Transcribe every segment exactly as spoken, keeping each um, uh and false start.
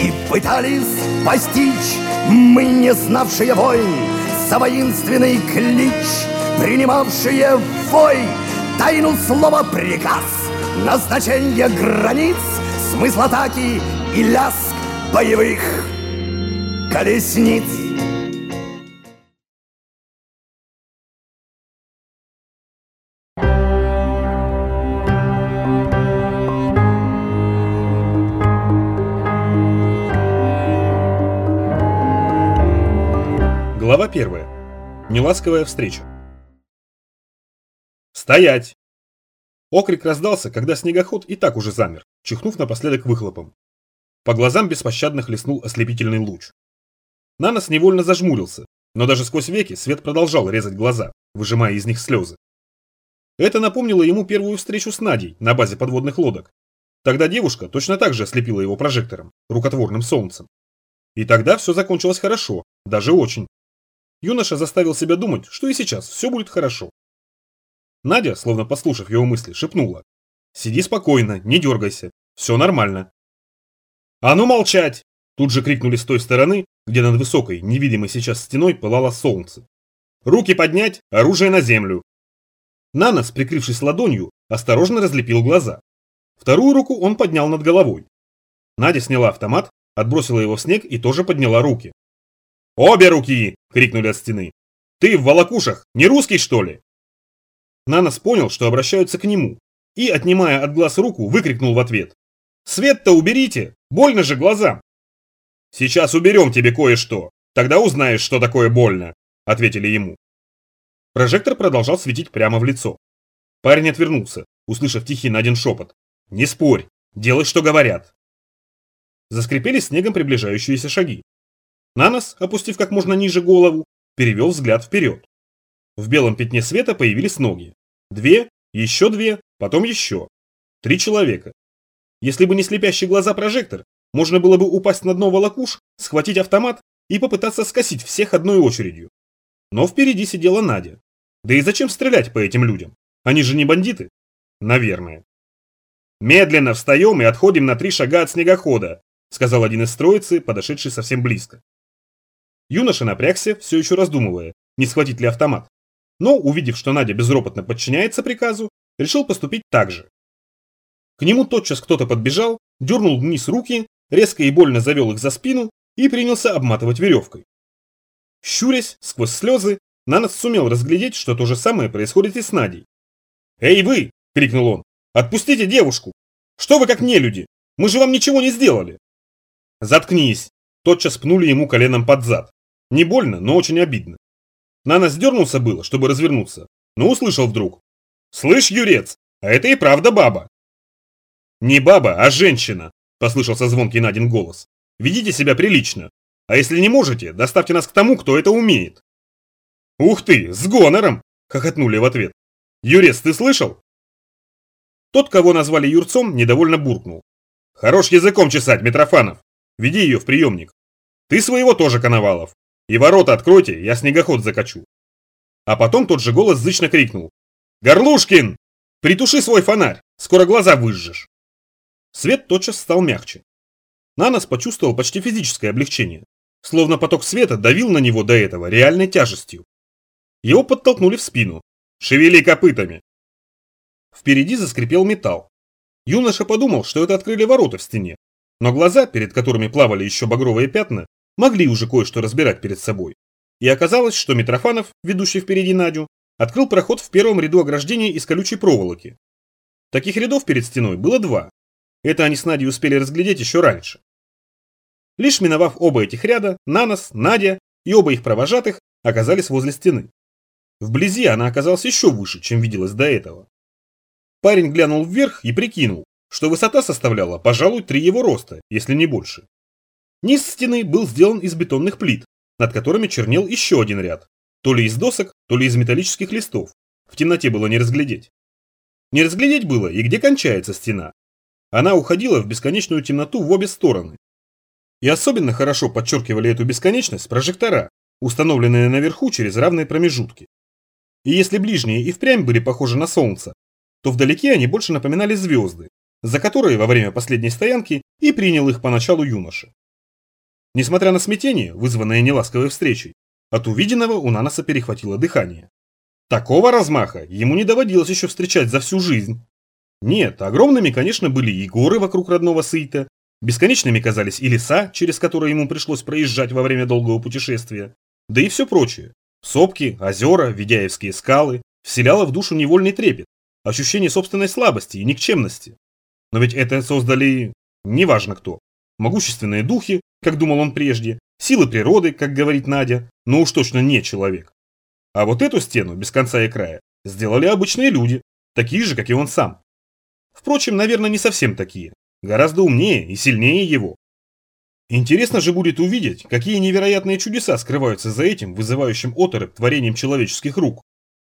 И пытались постичь мы, не знавшие войн, за воинственный клич, принимавшие вой, тайну слова приказ, назначение границ, смысл атаки и лязг боевых колесниц. Глава первая. Неласковая встреча. «Стоять!» Окрик раздался, когда снегоход и так уже замер, чихнув напоследок выхлопом. По глазам беспощадно хлестнул ослепительный луч. Нанос невольно зажмурился, но даже сквозь веки свет продолжал резать глаза, выжимая из них слезы. Это напомнило ему первую встречу с Надей на базе подводных лодок. Тогда девушка точно так же ослепила его прожектором, рукотворным солнцем. И тогда все закончилось хорошо, даже очень. Юноша заставил себя думать, что и сейчас все будет хорошо. Надя, словно послушав его мысли, шепнула: «Сиди спокойно, не дергайся, все нормально». «А ну молчать!» Тут же крикнули с той стороны, где над высокой, невидимой сейчас стеной пылало солнце. «Руки поднять, оружие на землю!» Нанос, прикрывшись ладонью, осторожно разлепил глаза. Вторую руку он поднял над головой. Надя сняла автомат, отбросила его в снег и тоже подняла руки. «Обе руки!» – крикнули от стены. «Ты в волокушах, не русский, что ли?» Нанос понял, что обращаются к нему, и, отнимая от глаз руку, выкрикнул в ответ: «Свет-то уберите! Больно же глазам!» «Сейчас уберем тебе кое-что, тогда узнаешь, что такое больно», – ответили ему. Прожектор продолжал светить прямо в лицо. Парень отвернулся, услышав тихий Надин шепот: «Не спорь, делай, что говорят». Заскрипели снегом приближающиеся шаги. Нанос, опустив как можно ниже голову, перевел взгляд вперед. В белом пятне света появились ноги. Две, еще две, потом еще. Три человека. Если бы не слепящий глаза прожектор, можно было бы упасть на дно волокуш, схватить автомат и попытаться скосить всех одной очередью. Но впереди сидела Надя. Да и зачем стрелять по этим людям? Они же не бандиты? Наверное. «Медленно встаем и отходим на три шага от снегохода», сказал один из троицы, подошедший совсем близко. Юноша напрягся, все еще раздумывая, не схватить ли автомат. Но, увидев, что Надя безропотно подчиняется приказу, решил поступить так же. К нему тотчас кто-то подбежал, дернул вниз руки, резко и больно завел их за спину и принялся обматывать веревкой. Щурясь, сквозь слезы, Нанос сумел разглядеть, что то же самое происходит и с Надей. «Эй вы!» – крикнул он. «Отпустите девушку! Что вы как нелюди? Мы же вам ничего не сделали!» «Заткнись!» – тотчас пнули ему коленом под зад. Не больно, но очень обидно. Нанос дернулся было, чтобы развернуться, но услышал вдруг: «Слышь, Юрец, а это и правда баба!» «Не баба, а женщина!» – послышался звонкий Надин голос. «Ведите себя прилично, а если не можете, доставьте нас к тому, кто это умеет!» «Ух ты, с гонором!» – хохотнули в ответ. «Юрец, ты слышал?» Тот, кого назвали Юрцом, недовольно буркнул: «Хорош языком чесать, Митрофанов! Веди ее в приемник! Ты своего тоже, Коновалов! И ворота откройте, я снегоход закачу!» А потом тот же голос зычно крикнул: «Горлушкин! Притуши свой фонарь, скоро глаза выжжешь!» Свет тотчас стал мягче. Нанос почувствовал почти физическое облегчение, словно поток света давил на него до этого реальной тяжестью. Его подтолкнули в спину. «Шевели копытами!» Впереди заскрипел металл. Юноша подумал, что это открыли ворота в стене, но глаза, перед которыми плавали еще багровые пятна, могли уже кое-что разбирать перед собой. И оказалось, что Митрофанов, ведущий впереди Надю, открыл проход в первом ряду ограждения из колючей проволоки. Таких рядов перед стеной было два. Это они с Надей успели разглядеть еще раньше. Лишь миновав оба этих ряда, Нанос, Надя и оба их провожатых оказались возле стены. Вблизи она оказалась еще выше, чем виделось до этого. Парень глянул вверх и прикинул, что высота составляла, пожалуй, три его роста, если не больше. Низ стены был сделан из бетонных плит, над которыми чернел еще один ряд, то ли из досок, то ли из металлических листов. В темноте было не разглядеть. Не разглядеть было и где кончается стена. Она уходила в бесконечную темноту в обе стороны. И особенно хорошо подчеркивали эту бесконечность прожектора, установленные наверху через равные промежутки. И если ближние и впрямь были похожи на солнце, то вдалеке они больше напоминали звезды, за которые во время последней стоянки и принял их поначалу юноша. Несмотря на смятение, вызванное неласковой встречей, от увиденного у Наноса перехватило дыхание. Такого размаха ему не доводилось еще встречать за всю жизнь. Нет, огромными, конечно, были и горы вокруг родного Сыйта, бесконечными казались и леса, через которые ему пришлось проезжать во время долгого путешествия, да и все прочее. Сопки, озера, Ведяевские скалы вселяло в душу невольный трепет, ощущение собственной слабости и никчемности. Но ведь это создали неважно кто. Могущественные духи, как думал он прежде, силы природы, как говорит Надя, но уж точно не человек. А вот эту стену, без конца и края, сделали обычные люди, такие же, как и он сам. Впрочем, наверное, не совсем такие, гораздо умнее и сильнее его. Интересно же будет увидеть, какие невероятные чудеса скрываются за этим, вызывающим оторопь творением человеческих рук.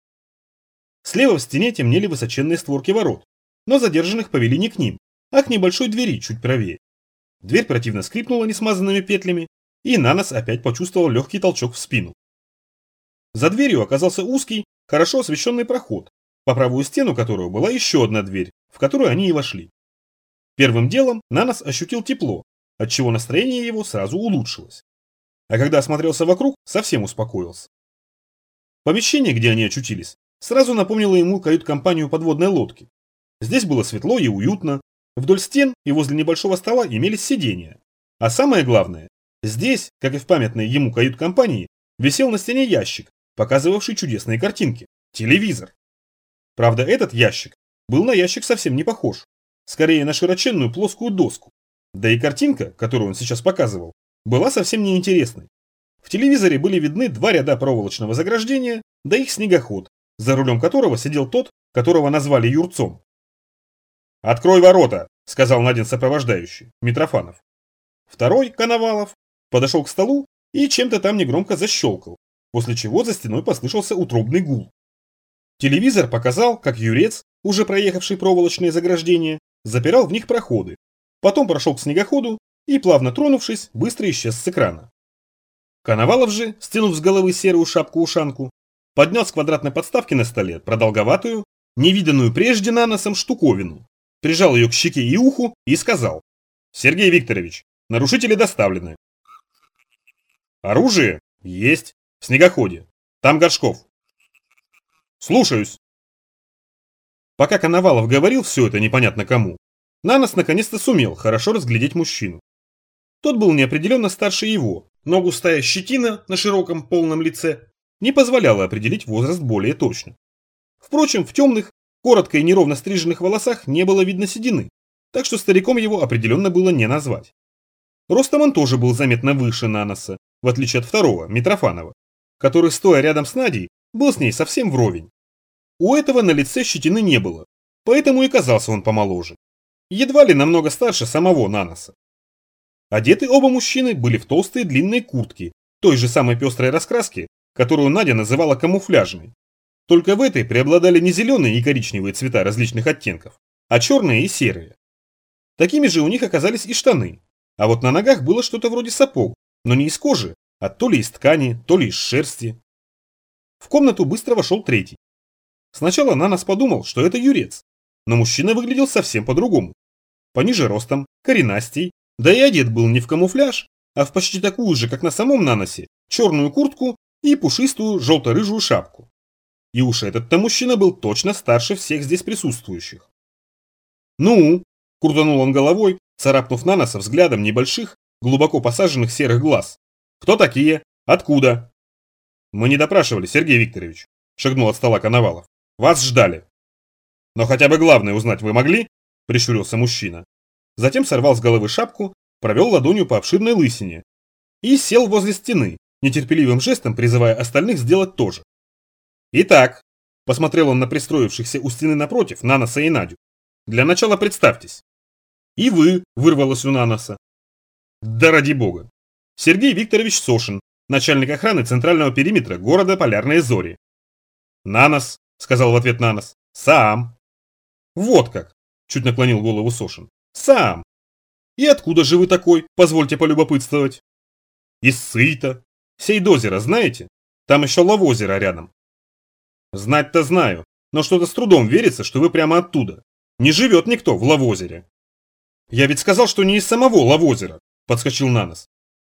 Слева в стене темнели высоченные створки ворот, но задержанных повели не к ним, а к небольшой двери чуть правее. Дверь противно скрипнула несмазанными петлями, и Нанос опять почувствовал легкий толчок в спину. За дверью оказался узкий, хорошо освещенный проход, по правую стену которого была еще одна дверь, в которую они и вошли. Первым делом Нанос ощутил тепло, отчего настроение его сразу улучшилось. А когда осмотрелся вокруг, совсем успокоился. Помещение, где они очутились, сразу напомнило ему кают-компанию подводной лодки. Здесь было светло и уютно, вдоль стен и возле небольшого стола имелись сиденья. А самое главное, здесь, как и в памятной ему кают-компании, висел на стене ящик, показывавший чудесные картинки – телевизор. Правда, этот ящик был на ящик совсем не похож, скорее на широченную плоскую доску. Да и картинка, которую он сейчас показывал, была совсем неинтересной. В телевизоре были видны два ряда проволочного заграждения, да их снегоход, за рулем которого сидел тот, которого назвали Юрцом. «Открой ворота», — сказал Надин сопровождающий, Митрофанов. Второй, Коновалов, подошел к столу и чем-то там негромко защелкал, после чего за стеной послышался утробный гул. Телевизор показал, как Юрец, уже проехавший проволочные заграждения, запирал в них проходы, потом прошел к снегоходу и, плавно тронувшись, быстро исчез с экрана. Коновалов же, стянув с головы серую шапку-ушанку, поднял с квадратной подставки на столе продолговатую, невиданную прежде Наносом штуковину, прижал ее к щеке и уху и сказал: «Сергей Викторович, нарушители доставлены». «Оружие? Есть. В снегоходе. Там Горшков». «Слушаюсь». Пока Коновалов говорил все это непонятно кому, Нанос наконец-то сумел хорошо разглядеть мужчину. Тот был неопределенно старше его, но густая щетина на широком полном лице не позволяла определить возраст более точно. Впрочем, в темных, коротко и неровно стриженных волосах не было видно седины, так что стариком его определенно было не назвать. Ростом он тоже был заметно выше Наноса, в отличие от второго, Митрофанова, который, стоя рядом с Надей, был с ней совсем вровень. У этого на лице щетины не было, поэтому и казался он помоложе. Едва ли намного старше самого Наноса. Одеты оба мужчины были в толстые длинные куртки, той же самой пестрой раскраски, которую Надя называла камуфляжной. Только в этой преобладали не зеленые и коричневые цвета различных оттенков, а черные и серые. Такими же у них оказались и штаны, а вот на ногах было что-то вроде сапог, но не из кожи, а то ли из ткани, то ли из шерсти. В комнату быстро вошел третий. Сначала Нанос подумал, что это Юрец, но мужчина выглядел совсем по-другому. Пониже ростом, коренастей, да и одет был не в камуфляж, а в почти такую же, как на самом Наносе, черную куртку и пушистую желто-рыжую шапку. И уж этот-то мужчина был точно старше всех здесь присутствующих. «Ну?» – крутанул он головой, царапнув Наноса взглядом небольших, глубоко посаженных серых глаз. «Кто такие? Откуда?» «Мы не допрашивали, Сергей Викторович», – шагнул от стола Коновалов. «Вас ждали». «Но хотя бы главное узнать вы могли?» – прищурился мужчина. Затем сорвал с головы шапку, провел ладонью по обширной лысине и сел возле стены, нетерпеливым жестом призывая остальных сделать то же. «Итак», – посмотрел он на пристроившихся у стены напротив Наноса и Надю, – «для начала представьтесь». «И вы», – вырвалось у Наноса. «Да ради бога. Сергей Викторович Сошин, начальник охраны центрального периметра города Полярные Зори». «Нанос», – сказал в ответ Нанос, – «сам». «Вот как», – чуть наклонил голову Сошин, – «сам. И откуда же вы такой, позвольте полюбопытствовать?» «Из Сыйта. Сейдозеро знаете? Там еще Лавозеро рядом». «Знать-то знаю, но что-то с трудом верится, что вы прямо оттуда. Не живет никто в Лавозере». «Я ведь сказал, что не из самого Лавозера», – подскочил Нанос.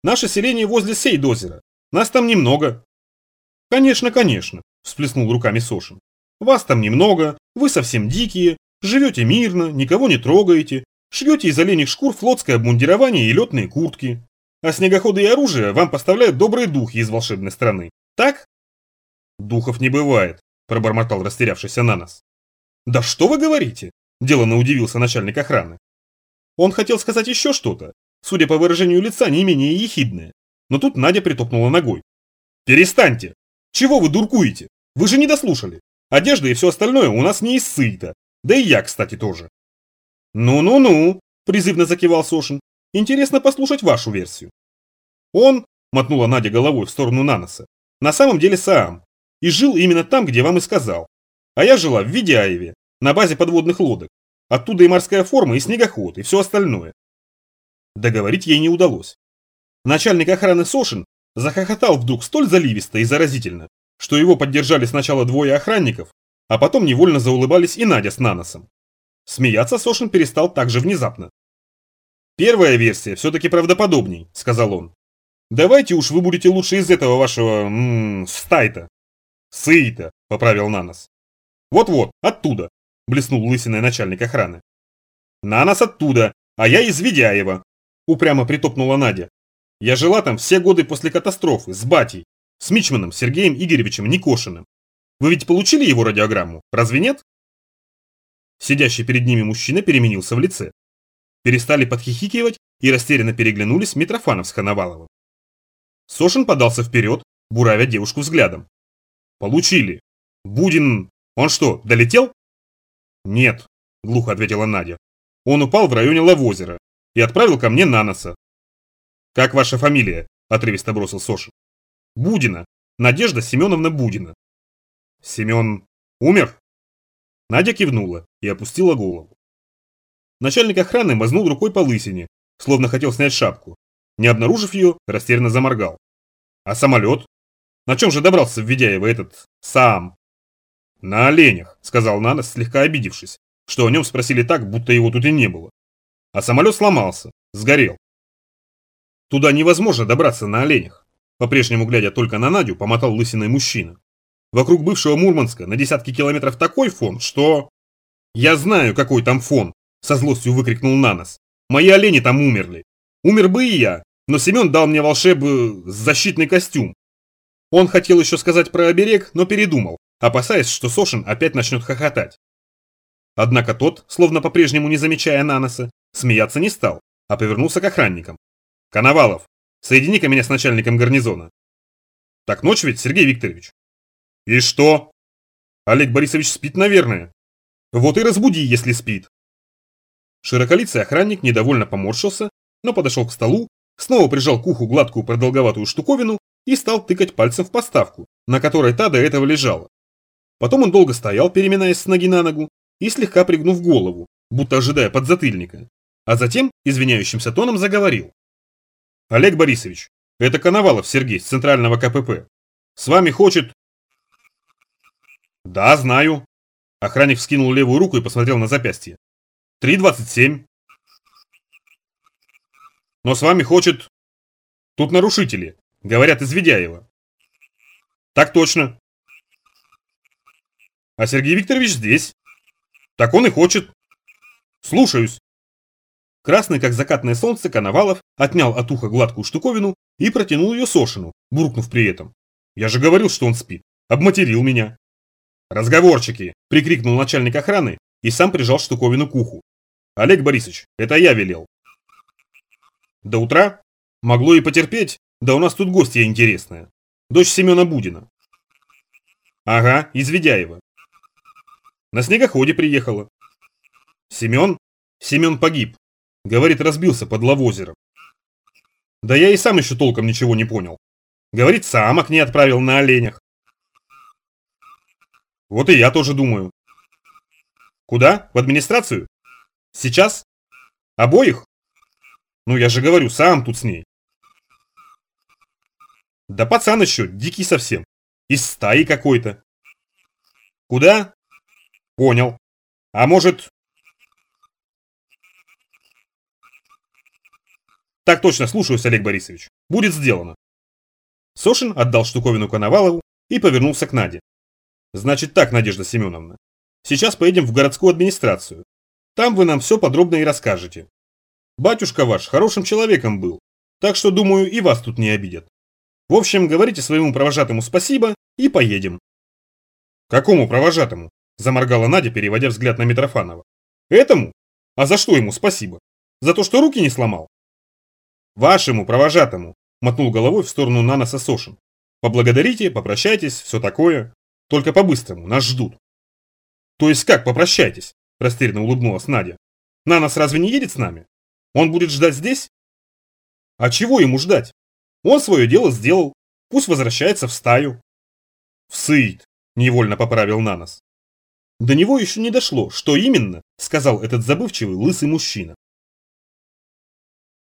Наше селение возле Сейд-озера. Нас там немного. Конечно, конечно, всплеснул руками Сошин. Вас там немного, вы совсем дикие, живете мирно, никого не трогаете, шьете из оленьих шкур флотское обмундирование и летные куртки. А снегоходы и оружие вам поставляют добрые духи из волшебной страны. Так? Духов не бывает, пробормотал растерявшийся Нанос. Да что вы говорите? Деланно удивился начальник охраны. Он хотел сказать еще что-то, судя по выражению лица, не менее ехидное. Но тут Надя притопнула ногой. Перестаньте! Чего вы дуркуете? Вы же не дослушали. Одежда и все остальное у нас не из Сыйта. Да и я, кстати, тоже. Ну-ну-ну, призывно закивал Сошин. Интересно послушать вашу версию. Он, мотнула Надя головой в сторону Наноса, на самом деле Саам. И жил именно там, где вам и сказал. А я жила в Видяеве, на базе подводных лодок. Оттуда и морская форма, и снегоход, и все остальное. Договорить ей не удалось. Начальник охраны Сошин захохотал вдруг столь заливисто и заразительно, что его поддержали сначала двое охранников, а потом невольно заулыбались и Надя с Наносом. Смеяться Сошин перестал так же внезапно. «Первая версия все-таки правдоподобней», — сказал он. «Давайте уж вы будете лучше из этого вашего... М-м, стайта». «Сыйта», — поправил Нанос. «Вот-вот, оттуда», — блеснул лысиной начальник охраны. «Нанос оттуда, а я из Видяева», — упрямо притопнула Надя. «Я жила там все годы после катастрофы, с батей, с мичманом Сергеем Игоревичем Никошиным. Вы ведь получили его радиограмму, разве нет?» Сидящий перед ними мужчина переменился в лице. Перестали подхихикивать и растерянно переглянулись Митрофанов с Коноваловым. Сошин подался вперед, буравя девушку взглядом. «Получили. Будин... Он что, долетел?» «Нет», — глухо ответила Надя. «Он упал в районе Лавозера и отправил ко мне Наноса». «Как ваша фамилия?» – отрывисто бросил Сошин. «Будина. Надежда Семеновна Будина». «Семен умер?» Надя кивнула и опустила голову. Начальник охраны мазнул рукой по лысине, словно хотел снять шапку. Не обнаружив ее, растерянно заморгал. «А самолет? На чем же добрался в Видяево этот... Саам?» «На оленях», – сказал Нанос, слегка обидевшись, что о нем спросили так, будто его тут и не было. «А самолет сломался, сгорел». «Туда невозможно добраться на оленях», – по-прежнему глядя только на Надю, помотал лысиной мужчина. «Вокруг бывшего Мурманска на десятки километров такой фон, что...» «Я знаю, какой там фон», – со злостью выкрикнул Нанос. «Мои олени там умерли. Умер бы и я, но Семен дал мне волшеб... защитный костюм». Он хотел еще сказать про оберег, но передумал, опасаясь, что Сошин опять начнет хохотать. Однако тот, словно по-прежнему не замечая Наноса, смеяться не стал, а повернулся к охранникам. «Коновалов, соедини-ка меня с начальником гарнизона». «Так ночь ведь, Сергей Викторович?» «И что?» «Олег Борисович спит, наверное». «Вот и разбуди, если спит». Широколицый охранник недовольно поморщился, но подошел к столу, снова прижал к уху гладкую продолговатую штуковину и стал тыкать пальцем в подставку, на которой та до этого лежала. Потом он долго стоял, переминаясь с ноги на ногу и слегка пригнув голову, будто ожидая подзатыльника, а затем извиняющимся тоном заговорил. «Олег Борисович, это Коновалов Сергей с центрального ка пэ пэ. С вами хочет...» «Да, знаю». Охранник вскинул левую руку и посмотрел на запястье. три двадцать семь. «Но с вами хочет...» «Тут нарушители. Говорят, из Видяева». «Так точно». «А Сергей Викторович здесь». «Так он и хочет». «Слушаюсь». Красный, как закатное солнце, Коновалов отнял от уха гладкую штуковину и протянул ее Сошину, буркнув при этом. «Я же говорил, что он спит. Обматерил меня». «Разговорчики!» – прикрикнул начальник охраны и сам прижал штуковину к уху. «Олег Борисович, это я велел». «До утра? Могло и потерпеть, да у нас тут гостья интересная. Дочь Семена Будина». «Ага, из Видяева». «На снегоходе приехала». «Семен? Семен погиб. Говорит, разбился под Лавозером». «Да я и сам еще толком ничего не понял. Говорит, сам к ней отправил на оленях». «Вот и я тоже думаю». «Куда? В администрацию? Сейчас? Обоих? Ну я же говорю, сам тут с ней». «Да пацан еще, дикий совсем. Из стаи какой-то». «Куда?» «Понял. А может...» «Так точно, слушаюсь, Олег Борисович». Будет сделано. Сошин отдал штуковину Коновалову и повернулся к Наде. Значит так, Надежда Семеновна. Сейчас поедем в городскую администрацию. Там вы нам все подробно и расскажете. Батюшка ваш хорошим человеком был, так что, думаю, и вас тут не обидят. В общем, говорите своему провожатому спасибо и поедем. Какому провожатому? Заморгала Надя, переводя взгляд на Митрофанова. Этому? А за что ему спасибо? За то, что руки не сломал? Вашему провожатому, мотнул головой в сторону Наноса Сошин. Поблагодарите, попрощайтесь, все такое. Только по-быстрому, нас ждут. То есть как попрощайтесь? Растерянно улыбнулась Надя. Нанос разве не едет с нами? Он будет ждать здесь? А чего ему ждать? Он свое дело сделал, пусть возвращается в стаю. В сыид, невольно поправил Нанос. До него еще не дошло, что именно сказал этот забывчивый лысый мужчина.